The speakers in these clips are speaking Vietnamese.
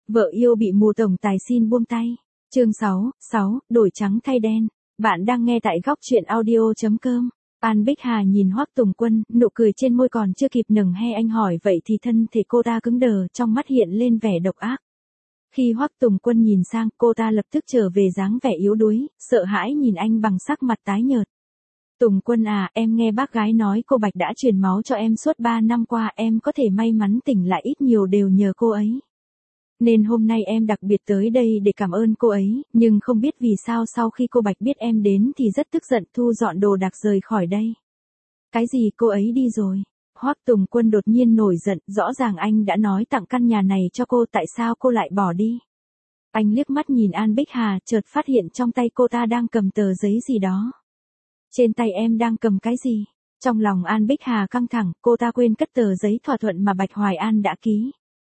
Vợ yêu bị mù tổng tài xin buông tay. Chương 6, đổi trắng thay đen. Bạn đang nghe tại góc truyện audio.com. An Bích Hà nhìn Hoắc Tùng Quân, nụ cười trên môi còn chưa kịp nở he anh hỏi vậy thì thân thể cô ta cứng đờ, trong mắt hiện lên vẻ độc ác. Khi Hoắc Tùng Quân nhìn sang, cô ta lập tức trở về dáng vẻ yếu đuối, sợ hãi nhìn anh bằng sắc mặt tái nhợt. Tùng Quân à, em nghe bác gái nói cô Bạch đã truyền máu cho em suốt 3 năm qua, em có thể may mắn tỉnh lại ít nhiều đều nhờ cô ấy. Nên hôm nay em đặc biệt tới đây để cảm ơn cô ấy, nhưng không biết vì sao sau khi cô Bạch biết em đến thì rất tức giận thu dọn đồ đạc rời khỏi đây. Cái gì cô ấy đi rồi? Hoắc Tùng Quân đột nhiên nổi giận, rõ ràng anh đã nói tặng căn nhà này cho cô, tại sao cô lại bỏ đi? Anh liếc mắt nhìn An Bích Hà, chợt phát hiện trong tay cô ta đang cầm tờ giấy gì đó. Trên tay em đang cầm cái gì? Trong lòng An Bích Hà căng thẳng, cô ta quên cất tờ giấy thỏa thuận mà Bạch Hoài An đã ký.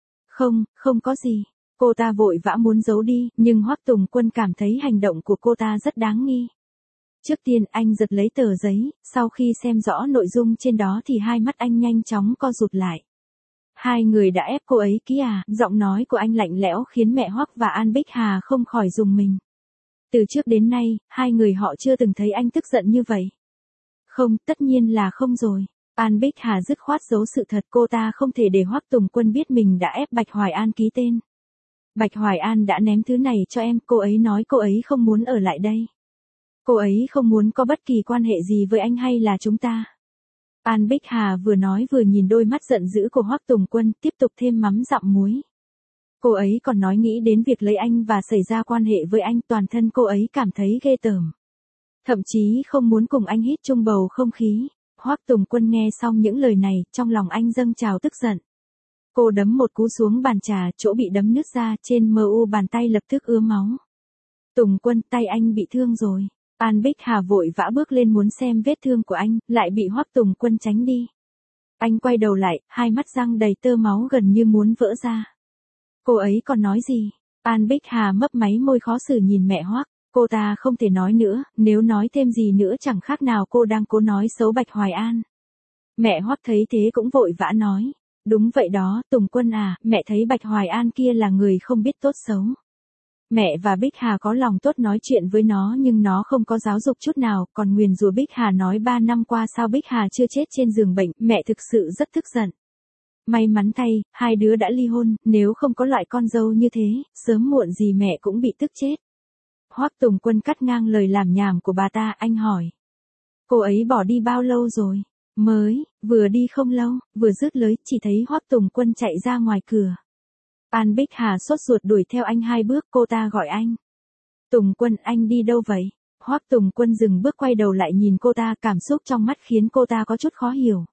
Không có gì. Cô ta vội vã muốn giấu đi, nhưng Hoắc Tùng Quân cảm thấy hành động của cô ta rất đáng nghi. Trước tiên anh giật lấy tờ giấy, sau khi xem rõ nội dung trên đó thì hai mắt anh nhanh chóng co rụt lại. Hai người đã ép cô ấy ký à? Giọng nói của anh lạnh lẽo khiến mẹ Hoắc và An Bích Hà không khỏi rùng mình. Từ trước đến nay, hai người họ chưa từng thấy anh tức giận như vậy. Không, tất nhiên là không rồi. An Bích Hà dứt khoát giấu sự thật, cô ta không thể để Hoắc Tùng Quân biết mình đã ép Bạch Hoài An ký tên. Bạch Hoài An đã ném thứ này cho em, cô ấy nói cô ấy không muốn ở lại đây. Cô ấy không muốn có bất kỳ quan hệ gì với anh hay là chúng ta. An Bích Hà vừa nói vừa nhìn đôi mắt giận dữ của Hoắc Tùng Quân, tiếp tục thêm mắm dặm muối. Cô ấy còn nói nghĩ đến việc lấy anh và xảy ra quan hệ với anh, toàn thân cô ấy cảm thấy ghê tởm. Thậm chí không muốn cùng anh hít chung bầu không khí. Hoắc Tùng Quân nghe xong những lời này, trong lòng anh dâng trào tức giận. Cô đấm một cú xuống bàn trà, chỗ bị đấm nứt ra, trên mu bàn tay lập tức ứa máu. Tùng Quân, tay anh bị thương rồi. An Bích Hà vội vã bước lên muốn xem vết thương của anh, lại bị Hoắc Tùng Quân tránh đi. Anh quay đầu lại, hai mắt răng đầy tơ máu gần như muốn vỡ ra. Cô ấy còn nói gì? An Bích Hà mấp máy môi khó xử nhìn mẹ Hoắc. Cô ta không thể nói nữa, nếu nói thêm gì nữa chẳng khác nào cô đang cố nói xấu Bạch Hoài An. Mẹ Hoắc thấy thế cũng vội vã nói. Đúng vậy đó, Tùng Quân à, mẹ thấy Bạch Hoài An kia là người không biết tốt xấu. Mẹ và Bích Hà có lòng tốt nói chuyện với nó nhưng nó không có giáo dục chút nào, còn nguyền rủa Bích Hà nói 3 năm qua sao Bích Hà chưa chết trên giường bệnh, mẹ thực sự rất tức giận. May mắn thay, hai đứa đã ly hôn, nếu không có loại con dâu như thế, sớm muộn gì mẹ cũng bị tức chết. Hoắc Tùng Quân cắt ngang lời làm nhảm của bà ta, anh hỏi. Cô ấy bỏ đi bao lâu rồi? Vừa đi không lâu, vừa dứt lời, chỉ thấy Hoắc Tùng Quân chạy ra ngoài cửa. An Bích Hà sốt ruột đuổi theo anh 2 bước, cô ta gọi anh. Tùng Quân, anh đi đâu vậy? Hoắc Tùng Quân dừng bước quay đầu lại nhìn cô ta, cảm xúc trong mắt khiến cô ta có chút khó hiểu.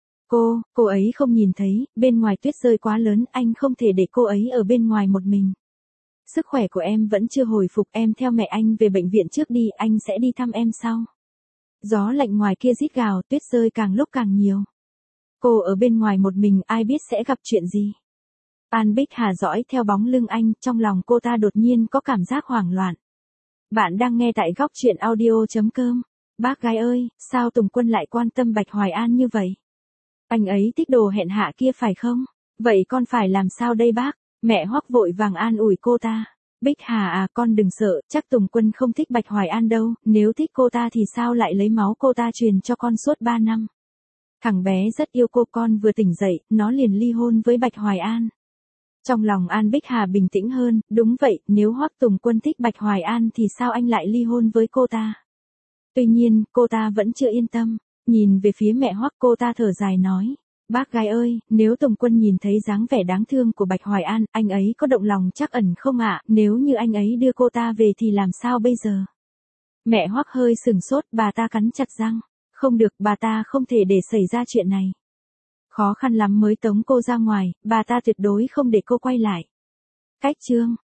Cô ấy không nhìn thấy, bên ngoài tuyết rơi quá lớn, anh không thể để cô ấy ở bên ngoài một mình. Sức khỏe của em vẫn chưa hồi phục, em theo mẹ anh về bệnh viện trước đi, anh sẽ đi thăm em sau. Gió lạnh ngoài kia rít gào, tuyết rơi càng lúc càng nhiều. Cô ở bên ngoài một mình, ai biết sẽ gặp chuyện gì. An Bích Hà dõi theo bóng lưng anh, trong lòng cô ta đột nhiên có cảm giác hoảng loạn. Bạn đang nghe tại góc truyện audio.com. Bác gái ơi, sao Tùng Quân lại quan tâm Bạch Hoài An như vậy? Anh ấy thích đồ hèn hạ kia phải không? Vậy con phải làm sao đây bác? Mẹ Hoắc vội vàng an ủi cô ta. Bích Hà à, con đừng sợ, chắc Tùng Quân không thích Bạch Hoài An đâu, nếu thích cô ta thì sao lại lấy máu cô ta truyền cho con suốt 3 năm. Thằng bé rất yêu cô, con vừa tỉnh dậy, nó liền ly hôn với Bạch Hoài An. Trong lòng An Bích Hà bình tĩnh hơn, đúng vậy, nếu Hoắc Tùng Quân thích Bạch Hoài An thì sao anh lại ly hôn với cô ta? Tuy nhiên, cô ta vẫn chưa yên tâm, nhìn về phía mẹ Hoắc, cô ta thở dài nói. Bác gái ơi, nếu Tùng Quân nhìn thấy dáng vẻ đáng thương của Bạch Hoài An, anh ấy có động lòng trắc ẩn không ạ? Nếu như anh ấy đưa cô ta về thì làm sao bây giờ? Mẹ Hoắc hơi sừng sốt, bà ta cắn chặt răng. Không được, bà ta không thể để xảy ra chuyện này. Khó khăn lắm mới tống cô ra ngoài, bà ta tuyệt đối không để cô quay lại. Cách chương